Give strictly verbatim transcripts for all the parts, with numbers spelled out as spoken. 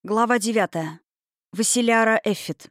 Глава девятая. Василяра Эффит.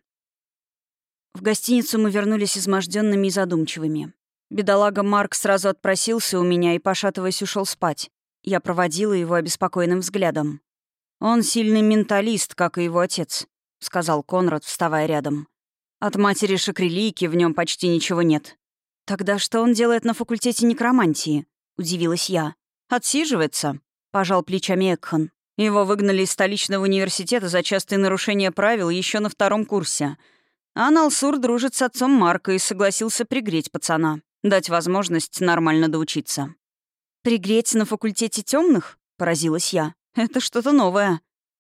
В гостиницу мы вернулись изможденными и задумчивыми. Бедолага Марк сразу отпросился у меня и, пошатываясь, ушел спать. Я проводила его обеспокоенным взглядом. «Он сильный менталист, как и его отец», — сказал Конрад, вставая рядом. «От матери Шакрелийки в нем почти ничего нет». «Тогда что он делает на факультете некромантии?» — удивилась я. «Отсиживается», — пожал плечами Экхан. Его выгнали из столичного университета за частые нарушения правил еще на втором курсе. А Налсур дружит с отцом Марка и согласился пригреть пацана, дать возможность нормально доучиться. «Пригреть на факультете темных? Поразилась я. «Это что-то новое».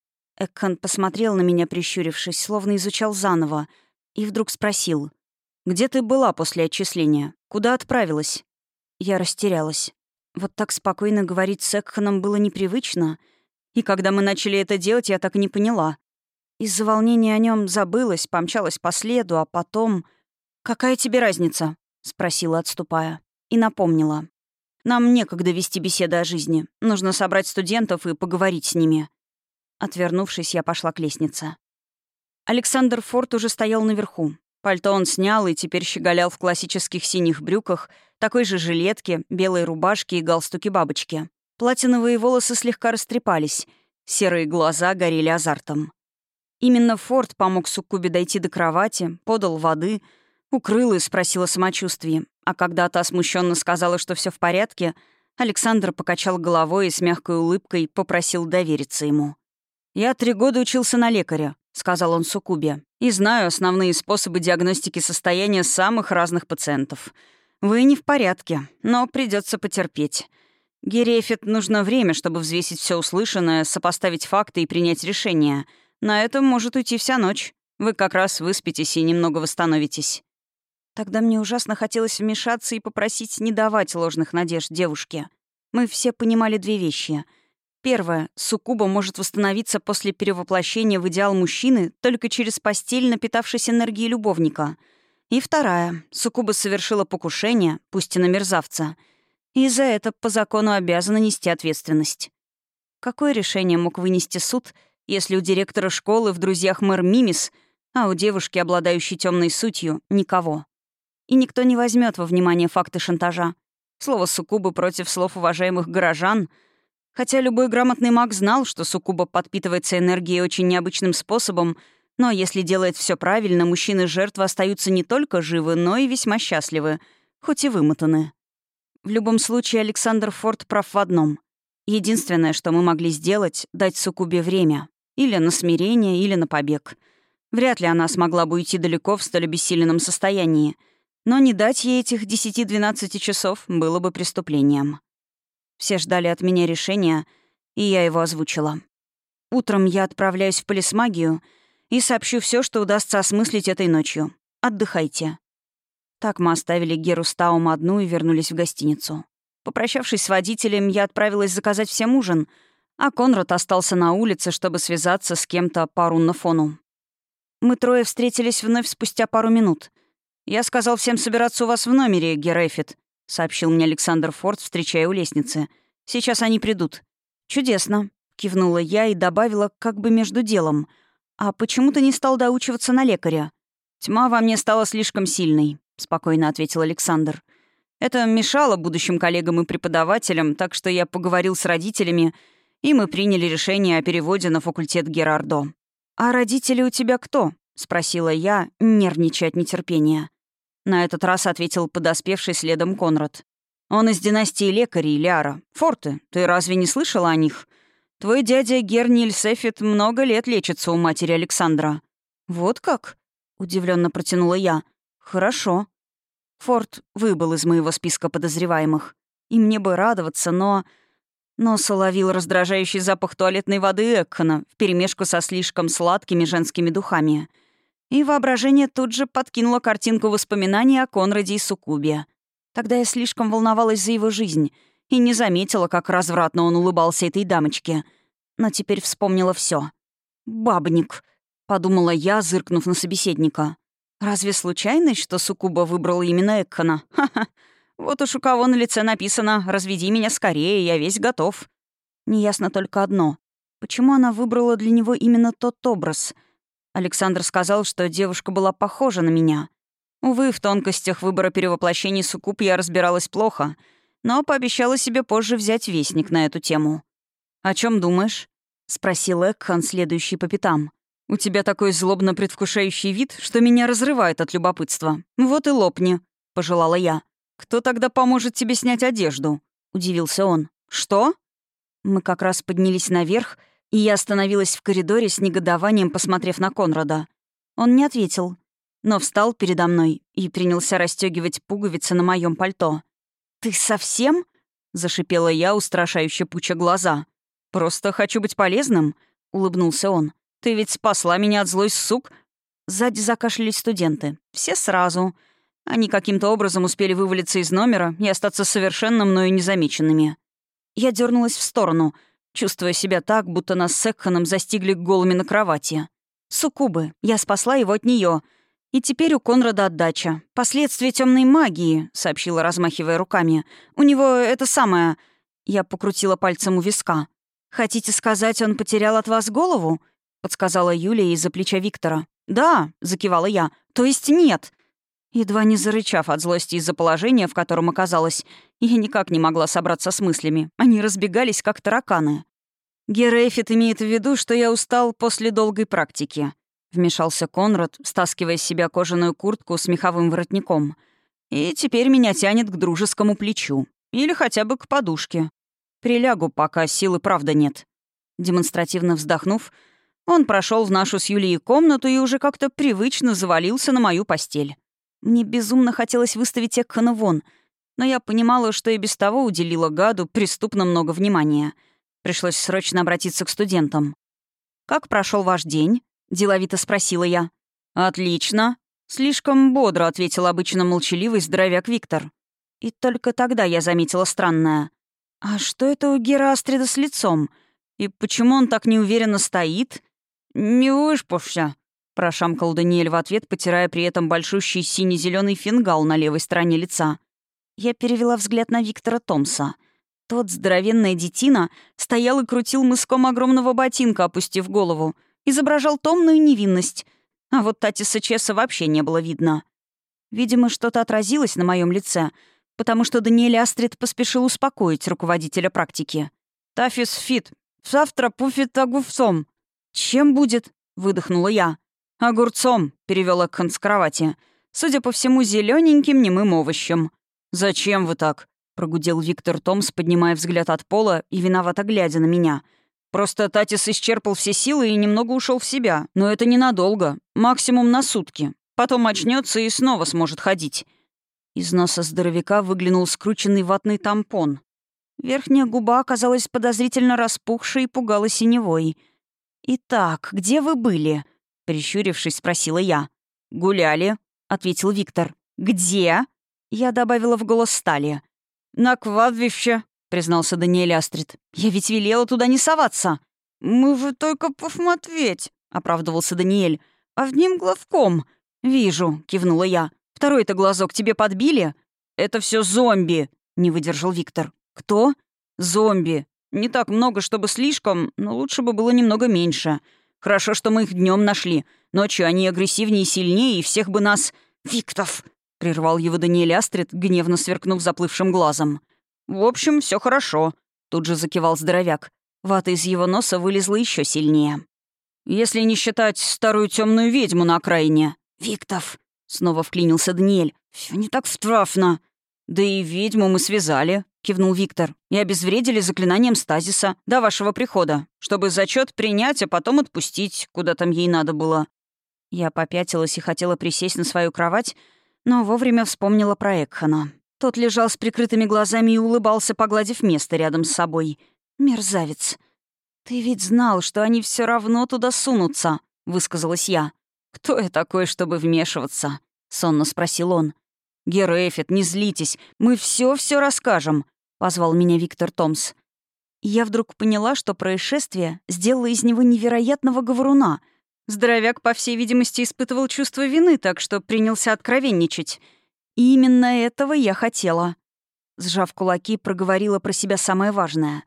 Экхан посмотрел на меня, прищурившись, словно изучал заново, и вдруг спросил. «Где ты была после отчисления? Куда отправилась?» Я растерялась. Вот так спокойно говорить с Экханом было непривычно. И когда мы начали это делать, я так и не поняла. Из-за волнения о нем забылась, помчалась по следу, а потом... «Какая тебе разница?» — спросила, отступая. И напомнила. «Нам некогда вести беседы о жизни. Нужно собрать студентов и поговорить с ними». Отвернувшись, я пошла к лестнице. Александр Форд уже стоял наверху. Пальто он снял и теперь щеголял в классических синих брюках, такой же жилетке, белой рубашке и галстуке-бабочки. Платиновые волосы слегка растрепались, серые глаза горели азартом. Именно Форд помог суккубе дойти до кровати, подал воды, укрыл и спросил о самочувствии. А когда та смущенно сказала, что все в порядке, Александр покачал головой и с мягкой улыбкой попросил довериться ему. «Я три года учился на лекаря», — сказал он суккубе, «и знаю основные способы диагностики состояния самых разных пациентов. Вы не в порядке, но придется потерпеть. Гере Эффит нужно время, чтобы взвесить все услышанное, сопоставить факты и принять решение. На это может уйти вся ночь. Вы как раз выспитесь и немного восстановитесь». Тогда мне ужасно хотелось вмешаться и попросить не давать ложных надежд девушке. Мы все понимали две вещи. Первое. Суккуба может восстановиться после перевоплощения в идеал мужчины только через постель, напитавшись энергией любовника. И вторая. Суккуба совершила покушение, пусть и на мерзавца, и за это по закону обязана нести ответственность. Какое решение мог вынести суд, если у директора школы в друзьях мэр Мимис, а у девушки, обладающей темной сутью, никого? И никто не возьмет во внимание факты шантажа. Слово суккубы против слов уважаемых горожан. Хотя любой грамотный маг знал, что суккуба подпитывается энергией очень необычным способом, но если делает все правильно, мужчины-жертвы остаются не только живы, но и весьма счастливы, хоть и вымотаны. В любом случае, Александр Форд прав в одном. Единственное, что мы могли сделать — дать суккубе время. Или на смирение, или на побег. Вряд ли она смогла бы уйти далеко в столь обессиленном состоянии. Но не дать ей этих десяти-двенадцати часов было бы преступлением. Все ждали от меня решения, и я его озвучила. Утром я отправляюсь в полисмагию и сообщу все, что удастся осмыслить этой ночью. Отдыхайте. Так мы оставили Геру Стаум одну и вернулись в гостиницу. Попрощавшись с водителем, я отправилась заказать всем ужин, а Конрад остался на улице, чтобы связаться с кем-то по руннофону. Мы трое встретились вновь спустя пару минут. «Я сказал всем собираться у вас в номере, Гер Эффит», — сообщил мне Александр Форд, встречая у лестницы. «Сейчас они придут». «Чудесно», — кивнула я и добавила как бы между делом. «А почему ты не стал доучиваться на лекаря?» «Тьма во мне стала слишком сильной», — спокойно ответил Александр. «Это мешало будущим коллегам и преподавателям, так что я поговорил с родителями, и мы приняли решение о переводе на факультет Герардо». «А родители у тебя кто?» — спросила я, нервничая от нетерпения. На этот раз ответил подоспевший следом Конрад. «Он из династии лекарей, Ляра. Форты, ты разве не слышала о них? Твой дядя Герниль Сефит много лет лечится у матери Александра». «Вот как?» — удивленно протянула я. «Хорошо». Форд выбыл из моего списка подозреваемых. И мне бы радоваться, но... Нос уловил раздражающий запах туалетной воды Экхана вперемешку со слишком сладкими женскими духами. И воображение тут же подкинуло картинку воспоминаний о Конраде и суккубе. Тогда я слишком волновалась за его жизнь и не заметила, как развратно он улыбался этой дамочке. Но теперь вспомнила все. «Бабник», — подумала я, зыркнув на собеседника. «Разве случайность, что суккуба выбрала именно Экхана? Ха-ха. Вот уж у кого на лице написано «разведи меня скорее, я весь готов». Неясно только одно. Почему она выбрала для него именно тот образ? Александр сказал, что девушка была похожа на меня. Увы, в тонкостях выбора перевоплощений суккуб я разбиралась плохо, но пообещала себе позже взять вестник на эту тему. «О чем думаешь?» — спросил Экхан, следующий по пятам. «У тебя такой злобно предвкушающий вид, что меня разрывает от любопытства. Вот и лопни», — пожелала я. «Кто тогда поможет тебе снять одежду?» — удивился он. «Что?» Мы как раз поднялись наверх, и я остановилась в коридоре с негодованием, посмотрев на Конрада. Он не ответил, но встал передо мной и принялся расстегивать пуговицы на моем пальто. «Ты совсем?» — зашипела я, устрашающе пуча глаза. «Просто хочу быть полезным», — улыбнулся он. «Ты ведь спасла меня от злой сук». Сзади закашлялись студенты. Все сразу. Они каким-то образом успели вывалиться из номера и остаться совершенно мною незамеченными. Я дернулась в сторону, чувствуя себя так, будто нас с Экханом застигли голыми на кровати. Суккубы. Я спасла его от нее. И теперь у Конрада отдача. Последствия темной магии, сообщила, размахивая руками. У него это самое... Я покрутила пальцем у виска. «Хотите сказать, он потерял от вас голову?» — подсказала Юлия из-за плеча Виктора. «Да», — закивала я. «То есть нет». Едва не зарычав от злости из-за положения, в котором оказалась, я никак не могла собраться с мыслями. Они разбегались, как тараканы. «Герейфит имеет в виду, что я устал после долгой практики», — вмешался Конрад, стаскивая с себя кожаную куртку с меховым воротником. «И теперь меня тянет к дружескому плечу. Или хотя бы к подушке. Прилягу, пока силы правда нет». Демонстративно вздохнув, он прошел в нашу с Юлией комнату и уже как-то привычно завалился на мою постель. Мне безумно хотелось выставить Экхана вон, но я понимала, что и без того уделила гаду преступно много внимания. Пришлось срочно обратиться к студентам. «Как прошел ваш день?» — деловито спросила я. «Отлично!» — слишком бодро ответил обычно молчаливый здоровяк Виктор. И только тогда я заметила странное. «А что это у Гера Астрида с лицом? И почему он так неуверенно стоит?» «Не выспався», — прошамкал Даниэль в ответ, потирая при этом большущий сине-зеленый фингал на левой стороне лица. Я перевела взгляд на Виктора Томса. Тот, здоровенная детина, стоял и крутил мыском огромного ботинка, опустив голову. Изображал томную невинность. А вот Татиса Чеса вообще не было видно. Видимо, что-то отразилось на моем лице, потому что Даниэль Астрид поспешил успокоить руководителя практики. «Тафис фит. Завтра пуфит огурцом». «Чем будет?» — выдохнула я. «Огурцом», — перевел Экхан с кровати. «Судя по всему, зелененьким немым овощем». «Зачем вы так?» — прогудел Виктор Томс, поднимая взгляд от пола и виновато глядя на меня. «Просто Татис исчерпал все силы и немного ушел в себя. Но это ненадолго. Максимум на сутки. Потом очнется и снова сможет ходить». Из носа здоровяка выглянул скрученный ватный тампон. Верхняя губа оказалась подозрительно распухшей и пугала синевой. «Итак, где вы были?» — прищурившись, спросила я. «Гуляли», — ответил Виктор. «Где?» — я добавила в голос стали. «На кладбище», — признался Даниэль Астрид. «Я ведь велела туда не соваться». «Мы же только посмотреть», — оправдывался Даниэль. «Одним глазком». «Вижу», — кивнула я. «Второй-то глазок тебе подбили?» «Это все зомби», — не выдержал Виктор. «Кто?» «Зомби. Не так много, чтобы слишком, но лучше бы было немного меньше. Хорошо, что мы их днем нашли. Ночью они агрессивнее и сильнее, и всех бы нас...» «Виктов!» — прервал его Даниэль Астрид, гневно сверкнув заплывшим глазом. «В общем, все хорошо», — тут же закивал здоровяк. Вата из его носа вылезла еще сильнее. «Если не считать старую темную ведьму на окраине». «Виктов!» — снова вклинился Даниэль. «Все не так страфно». «Да и ведьму мы связали», — кивнул Виктор. «И обезвредили заклинанием стазиса до вашего прихода, чтобы зачет принять, а потом отпустить, куда там ей надо было». Я попятилась и хотела присесть на свою кровать, но вовремя вспомнила про Экхана. Тот лежал с прикрытыми глазами и улыбался, погладив место рядом с собой. «Мерзавец!» «Ты ведь знал, что они все равно туда сунутся», — высказалась я. «Кто я такой, чтобы вмешиваться?» — сонно спросил он. «Герейфит, не злитесь, мы все-все расскажем», — позвал меня Виктор Томс. И я вдруг поняла, что происшествие сделало из него невероятного говоруна. Здоровяк, по всей видимости, испытывал чувство вины, так что принялся откровенничать. И именно этого я хотела. Сжав кулаки, проговорила про себя самое важное.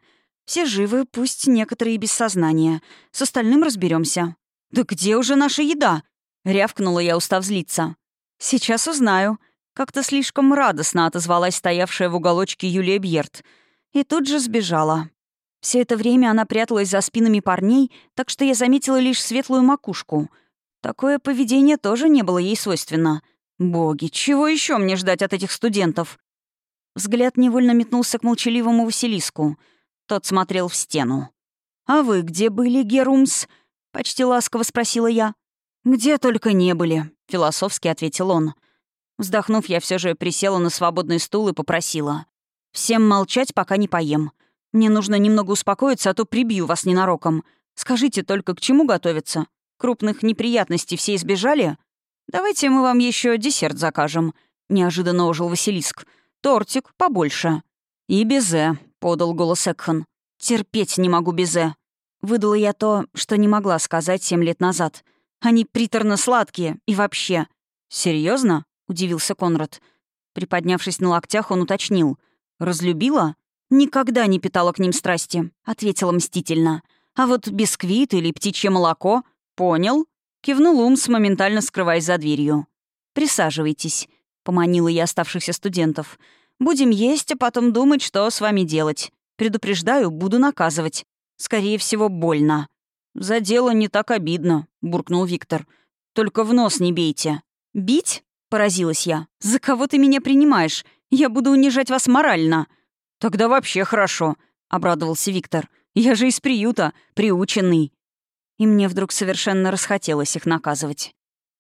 Все живы, пусть некоторые без сознания. С остальным разберемся. «Да где уже наша еда?» — рявкнула я, устав злиться. «Сейчас узнаю». Как-то слишком радостно отозвалась стоявшая в уголочке Юлия Бьерт. И тут же сбежала. Все это время она пряталась за спинами парней, так что я заметила лишь светлую макушку. Такое поведение тоже не было ей свойственно. Боги, чего еще мне ждать от этих студентов? Взгляд невольно метнулся к молчаливому Василиску. Тот смотрел в стену. «А вы где были, Герумс?» — почти ласково спросила я. «Где только не были», — философски ответил он. Вздохнув, я все же присела на свободный стул и попросила. «Всем молчать, пока не поем. Мне нужно немного успокоиться, а то прибью вас ненароком. Скажите только, к чему готовиться? Крупных неприятностей все избежали? Давайте мы вам еще десерт закажем», — неожиданно ожил Василиск. «Тортик побольше». «И безе», — подал голос Экхан. «Терпеть не могу безе». Выдала я то, что не могла сказать семь лет назад. «Они приторно-сладкие и вообще». «Серьезно?» — удивился Конрад. Приподнявшись на локтях, он уточнил. «Разлюбила?» «Никогда не питала к ним страсти», — ответила мстительно. «А вот бисквит или птичье молоко?» «Понял?» — кивнул Умс, моментально скрываясь за дверью. «Присаживайтесь», — поманила я оставшихся студентов. «Будем есть, а потом думать, что с вами делать. Предупреждаю, буду наказывать. Скорее всего, больно». «За дело не так обидно», — буркнул Виктор. «Только в нос не бейте». «Бить?» — поразилась я. «За кого ты меня принимаешь? Я буду унижать вас морально». «Тогда вообще хорошо», — обрадовался Виктор. «Я же из приюта, приученный». И мне вдруг совершенно расхотелось их наказывать.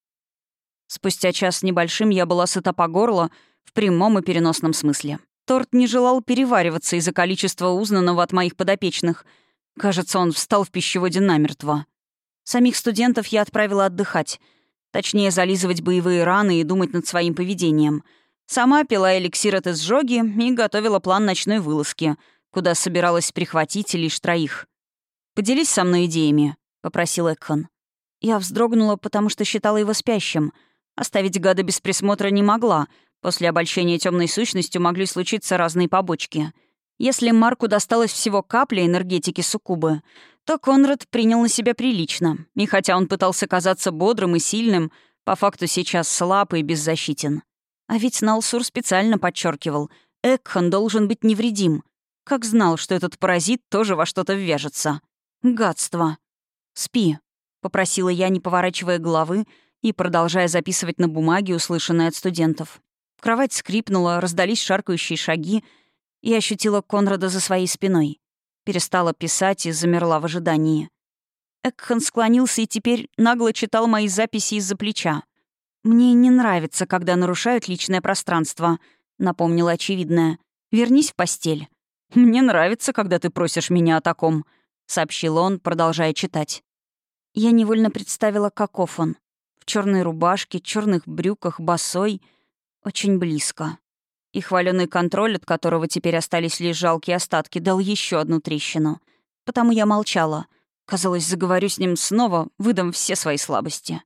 Спустя час с небольшим я была сыта по горло в прямом и переносном смысле. Торт не желал перевариваться из-за количества узнанного от моих подопечных. Кажется, он встал в пищеводе намертво. Самих студентов я отправила отдыхать. Точнее, зализывать боевые раны и думать над своим поведением. Сама пила эликсир от изжоги и готовила план ночной вылазки, куда собиралась прихватить лишь троих. «Поделись со мной идеями», — попросил Экхан. Я вздрогнула, потому что считала его спящим. Оставить гада без присмотра не могла. После обольщения темной сущностью могли случиться разные побочки. Если Марку досталось всего капля энергетики суккубы, то Конрад принял на себя прилично. И хотя он пытался казаться бодрым и сильным, по факту сейчас слаб и беззащитен. А ведь Налсур специально подчеркивал, Экхан должен быть невредим. Как знал, что этот паразит тоже во что-то ввяжется. Гадство. «Спи», — попросила я, не поворачивая головы и продолжая записывать на бумаге услышанное от студентов. Кровать скрипнула, раздались шаркающие шаги, и ощутила Конрада за своей спиной. Перестала писать и замерла в ожидании. Экхан склонился и теперь нагло читал мои записи из-за плеча. «Мне не нравится, когда нарушают личное пространство», — напомнила очевидное. «Вернись в постель». «Мне нравится, когда ты просишь меня о таком», — сообщил он, продолжая читать. Я невольно представила, каков он. В черной рубашке, черных брюках, босой. Очень близко. И хваленый контроль, от которого теперь остались лишь жалкие остатки, дал еще одну трещину. Потому я молчала. Казалось, заговорю с ним снова, выдам все свои слабости.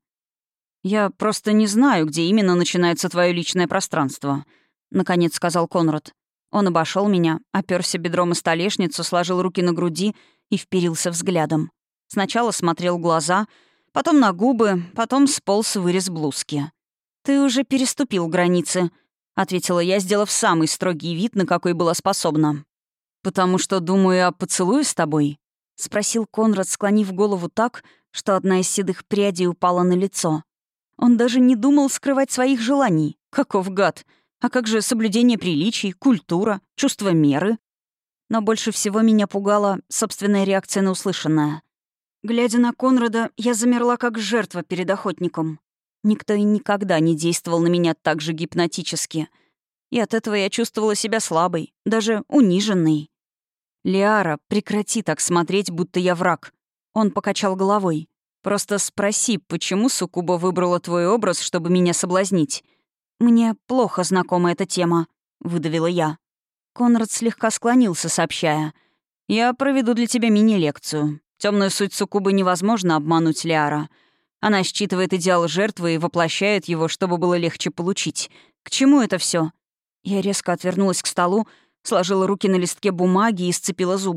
«Я просто не знаю, где именно начинается твое личное пространство», — наконец сказал Конрад. Он обошел меня, оперся бедром о столешницу, сложил руки на груди и вперился взглядом. Сначала смотрел глаза, потом на губы, потом сполз вырез блузки. «Ты уже переступил границы», — ответила я, сделав самый строгий вид, на какой была способна. «Потому что думаю о поцелуе с тобой?» — спросил Конрад, склонив голову так, что одна из седых прядей упала на лицо. Он даже не думал скрывать своих желаний. Каков гад! А как же соблюдение приличий, культура, чувство меры? Но больше всего меня пугала собственная реакция на услышанное. Глядя на Конрада, я замерла как жертва перед охотником. Никто и никогда не действовал на меня так же гипнотически. И от этого я чувствовала себя слабой, даже униженной. «Лиара, прекрати так смотреть, будто я враг». Он покачал головой. «Просто спроси, почему суккуба выбрала твой образ, чтобы меня соблазнить?» «Мне плохо знакома эта тема», — выдавила я. Конрад слегка склонился, сообщая. «Я проведу для тебя мини-лекцию. Темную суть суккубы невозможно обмануть, Лиара. Она считывает идеал жертвы и воплощает его, чтобы было легче получить. К чему это все? Я резко отвернулась к столу, сложила руки на листке бумаги и сцепила зубы.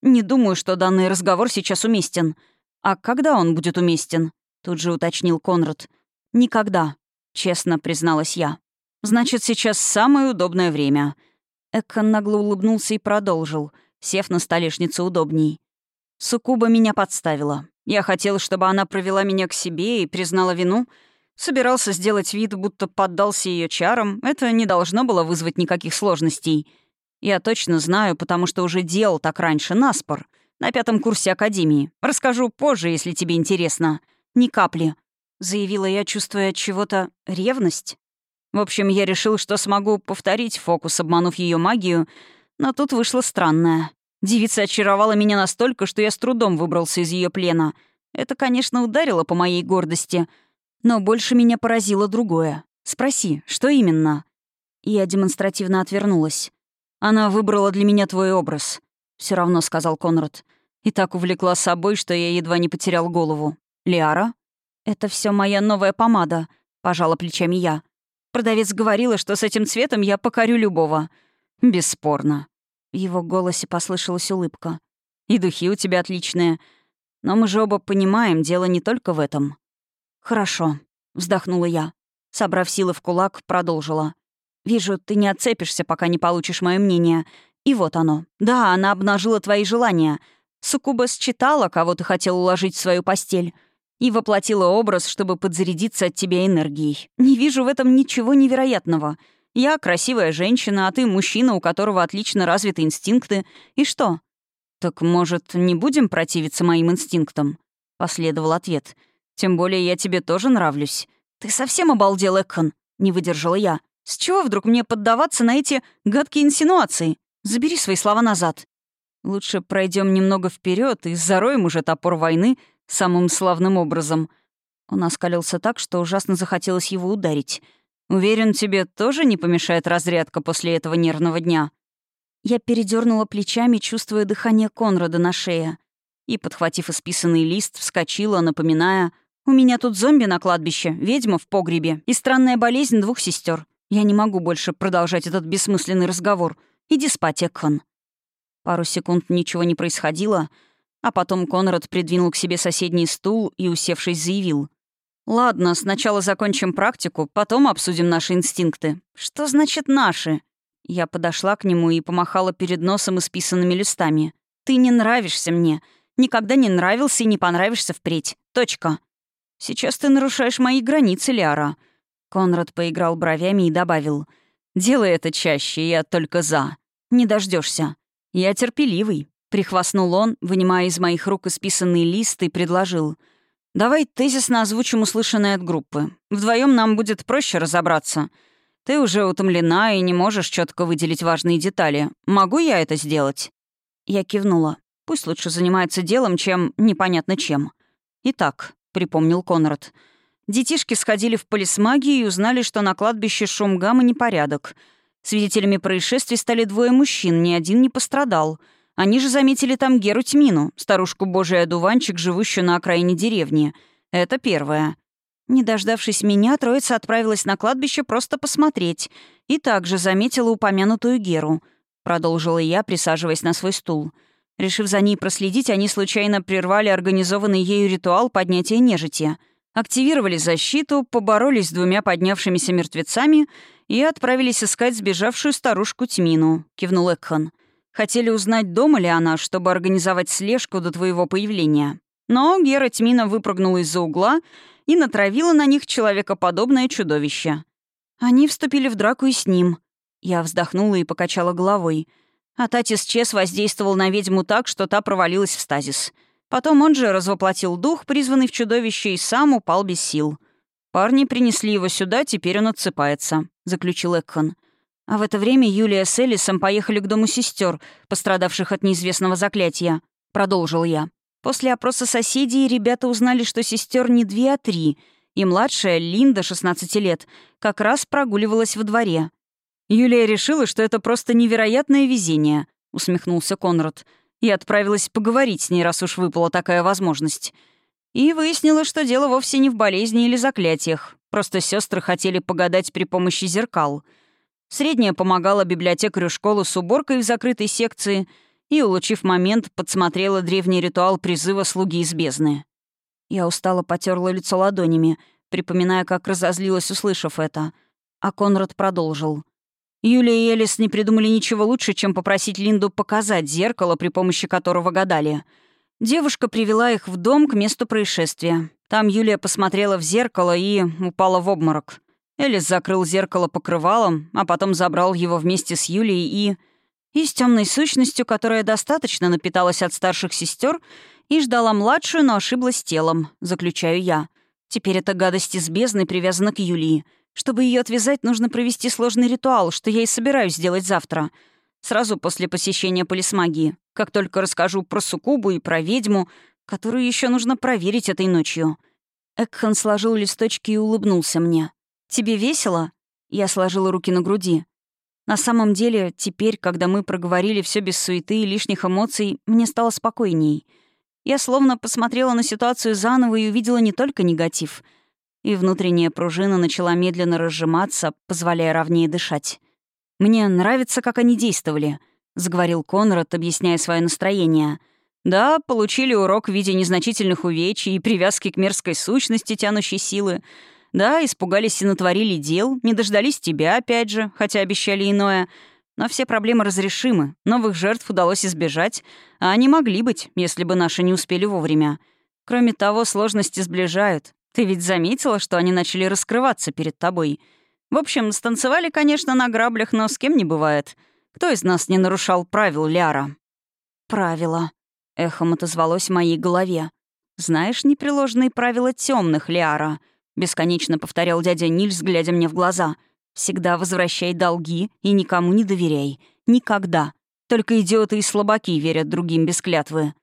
Не думаю, что данный разговор сейчас уместен. А когда он будет уместен? Тут же уточнил Конрад. Никогда, честно призналась я. Значит, сейчас самое удобное время. Экхан нагло улыбнулся и продолжил, сев на столешницу удобней. Суккуба меня подставила. Я хотел, чтобы она провела меня к себе и признала вину. Собирался сделать вид, будто поддался ее чарам. Это не должно было вызвать никаких сложностей. Я точно знаю, потому что уже делал так раньше, наспор. На пятом курсе академии. Расскажу позже, если тебе интересно. Ни капли. Заявила я, чувствуя от чего-то ревность. В общем, я решил, что смогу повторить фокус, обманув ее магию, но тут вышло странное. Девица очаровала меня настолько, что я с трудом выбрался из ее плена. Это, конечно, ударило по моей гордости, но больше меня поразило другое. Спроси, что именно? Я демонстративно отвернулась. Она выбрала для меня твой образ. Все равно, сказал Конрад. И так увлекла собой, что я едва не потерял голову. Лиара? Это все моя новая помада, пожала плечами я. Продавец говорила, что с этим цветом я покорю любого. Бесспорно. В его голосе послышалась улыбка. «И духи у тебя отличные. Но мы же оба понимаем, дело не только в этом». «Хорошо», — вздохнула я. Собрав силы в кулак, продолжила. «Вижу, ты не отцепишься, пока не получишь мое мнение. И вот оно. Да, она обнажила твои желания. Суккуба считала, кого ты хотел уложить в свою постель, и воплотила образ, чтобы подзарядиться от тебя энергией. Не вижу в этом ничего невероятного. Я красивая женщина, а ты мужчина, у которого отлично развиты инстинкты. И что? Так, может, не будем противиться моим инстинктам? Последовал ответ. Тем более я тебе тоже нравлюсь. Ты совсем обалдел, Экхан? Не выдержала я. С чего вдруг мне поддаваться на эти гадкие инсинуации? Забери свои слова назад. Лучше пройдем немного вперед и зароем уже топор войны самым славным образом. Он оскалился так, что ужасно захотелось его ударить. Уверен, тебе тоже не помешает разрядка после этого нервного дня?» Я передернула плечами, чувствуя дыхание Конрада на шее. И, подхватив исписанный лист, вскочила, напоминая: «У меня тут зомби на кладбище, ведьма в погребе и странная болезнь двух сестер. Я не могу больше продолжать этот бессмысленный разговор. Иди спать, Экхан». Пару секунд ничего не происходило, а потом Конрад придвинул к себе соседний стул и, усевшись, заявил: «Ладно, сначала закончим практику, потом обсудим наши инстинкты». «Что значит «наши»?» Я подошла к нему и помахала перед носом исписанными листами. «Ты не нравишься мне. Никогда не нравился и не понравишься впредь. Точка. Сейчас ты нарушаешь мои границы, Лиара». Конрад поиграл бровями и добавил: «Делай это чаще, я только за. Не дождешься. Я терпеливый», — прихвастнул он, вынимая из моих рук исписанный лист, и предложил: «Давай тезисно озвучим услышанное от группы. Вдвоем нам будет проще разобраться. Ты уже утомлена и не можешь четко выделить важные детали. Могу я это сделать?» Я кивнула. Пусть лучше занимается делом, чем непонятно чем. «Итак», — припомнил Конрад, — «детишки сходили в полисмагию и узнали, что на кладбище шум гам и непорядок. Свидетелями происшествий стали двое мужчин, ни один не пострадал. Они же заметили там Геру Тьмину, старушку божий одуванчик, живущую на окраине деревни. Это первое. Не дождавшись меня, троица отправилась на кладбище просто посмотреть и также заметила упомянутую Геру. Продолжила я, присаживаясь на свой стул. Решив за ней проследить, они случайно прервали организованный ею ритуал поднятия нежити. Активировали защиту, поборолись с двумя поднявшимися мертвецами и отправились искать сбежавшую старушку Тьмину», — кивнул Экхан. «Хотели узнать, дома ли она, чтобы организовать слежку до твоего появления. Но Гера Тьмина выпрыгнула из-за угла и натравила на них человекоподобное чудовище. Они вступили в драку и с ним». Я вздохнула и покачала головой. А Татис Чес воздействовал на ведьму так, что та провалилась в стазис. Потом он же развоплотил дух, призванный в чудовище, и сам упал без сил. «Парни принесли его сюда, теперь он отсыпается», — заключил Экхан. А в это время Юлия с Элисом поехали к дому сестер, пострадавших от неизвестного заклятия. Продолжил я. После опроса соседей ребята узнали, что сестер не две, а три, и младшая, Линда, шестнадцати лет, как раз прогуливалась во дворе. «Юлия решила, что это просто невероятное везение», — усмехнулся Конрад, и отправилась поговорить с ней, раз уж выпала такая возможность. И выяснила, что дело вовсе не в болезни или заклятиях. Просто сестры хотели погадать при помощи зеркал. Средняя помогала библиотекарю школы с уборкой в закрытой секции, и, улучив момент, подсмотрела древний ритуал призыва слуги из бездны. Я устало потерла лицо ладонями, припоминая, как разозлилась, услышав это. А Конрад продолжил. Юлия и Элис не придумали ничего лучше, чем попросить Линду показать зеркало, при помощи которого гадали. Девушка привела их в дом к месту происшествия. Там Юлия посмотрела в зеркало и упала в обморок. Элис закрыл зеркало покрывалом, а потом забрал его вместе с Юлией и... и с темной сущностью, которая достаточно напиталась от старших сестер и ждала младшую, но ошиблась телом, заключаю я. Теперь эта гадость из бездны привязана к Юлии. Чтобы ее отвязать, нужно провести сложный ритуал, что я и собираюсь сделать завтра. Сразу после посещения полисмагии. Как только расскажу про суккубу и про ведьму, которую еще нужно проверить этой ночью. Экхан сложил листочки и улыбнулся мне. «Тебе весело?» Я сложила руки на груди. На самом деле, теперь, когда мы проговорили все без суеты и лишних эмоций, мне стало спокойней. Я словно посмотрела на ситуацию заново и увидела не только негатив. И внутренняя пружина начала медленно разжиматься, позволяя ровнее дышать. «Мне нравится, как они действовали», — заговорил Конрад, объясняя свое настроение. «Да, получили урок в виде незначительных увечий и привязки к мерзкой сущности, тянущей силы. Да, испугались и натворили дел, не дождались тебя, опять же, хотя обещали иное. Но все проблемы разрешимы, новых жертв удалось избежать, а они могли быть, если бы наши не успели вовремя. Кроме того, сложности сближают. Ты ведь заметила, что они начали раскрываться перед тобой? В общем, станцевали, конечно, на граблях, но с кем не бывает. Кто из нас не нарушал правил, Ляра?» «Правила», — эхом отозвалось в моей голове. «Знаешь непреложные правила темных, Ляра?» — бесконечно повторял дядя Нильс, глядя мне в глаза. «Всегда возвращай долги и никому не доверяй. Никогда. Только идиоты и слабаки верят другим без клятвы».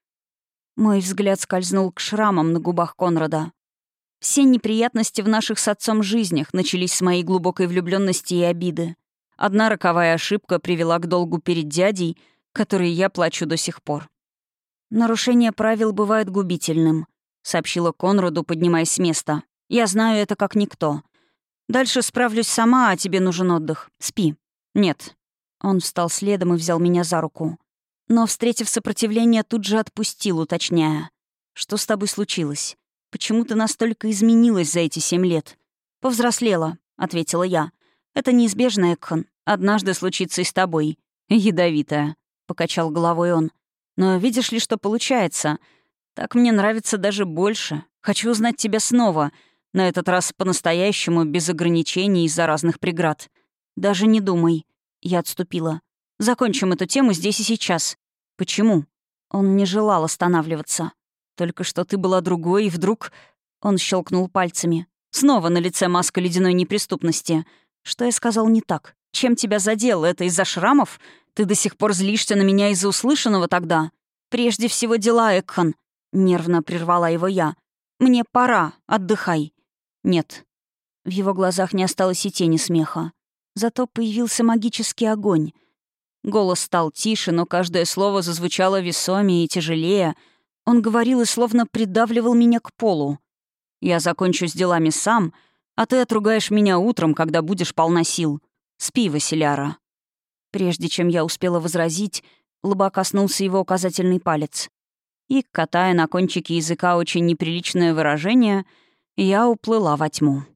Мой взгляд скользнул к шрамам на губах Конрада. Все неприятности в наших с отцом жизнях начались с моей глубокой влюбленности и обиды. Одна роковая ошибка привела к долгу перед дядей, который я плачу до сих пор. «Нарушение правил бывает губительным», — сообщила Конраду, поднимаясь с места. «Я знаю это как никто. Дальше справлюсь сама, а тебе нужен отдых. Спи». «Нет». Он встал следом и взял меня за руку. Но, встретив сопротивление, тут же отпустил, уточняя. «Что с тобой случилось? Почему ты настолько изменилась за эти семь лет?» «Повзрослела», — ответила я. «Это неизбежно, Экхан. Однажды случится и с тобой». «Ядовитая», — покачал головой он. «Но видишь ли, что получается? Так мне нравится даже больше. Хочу узнать тебя снова. На этот раз по-настоящему, без ограничений из-за разных преград. Даже не думай». Я отступила. «Закончим эту тему здесь и сейчас». «Почему?» Он не желал останавливаться. «Только что ты была другой, и вдруг...» Он щелкнул пальцами. «Снова на лице маска ледяной неприступности. Что я сказал не так? Чем тебя задело? Это из-за шрамов? Ты до сих пор злишься на меня из-за услышанного тогда? Прежде всего дела, Экхан». Нервно прервала его я. «Мне пора. Отдыхай». «Нет». В его глазах не осталось и тени смеха. Зато появился магический огонь. Голос стал тише, но каждое слово зазвучало весомее и тяжелее. Он говорил и словно придавливал меня к полу. «Я закончу с делами сам, а ты отругаешь меня утром, когда будешь полна сил. Спи, Василяра». Прежде чем я успела возразить, лба коснулся его указательный палец. И, катая на кончике языка очень неприличное выражение, я уплыла во тьму.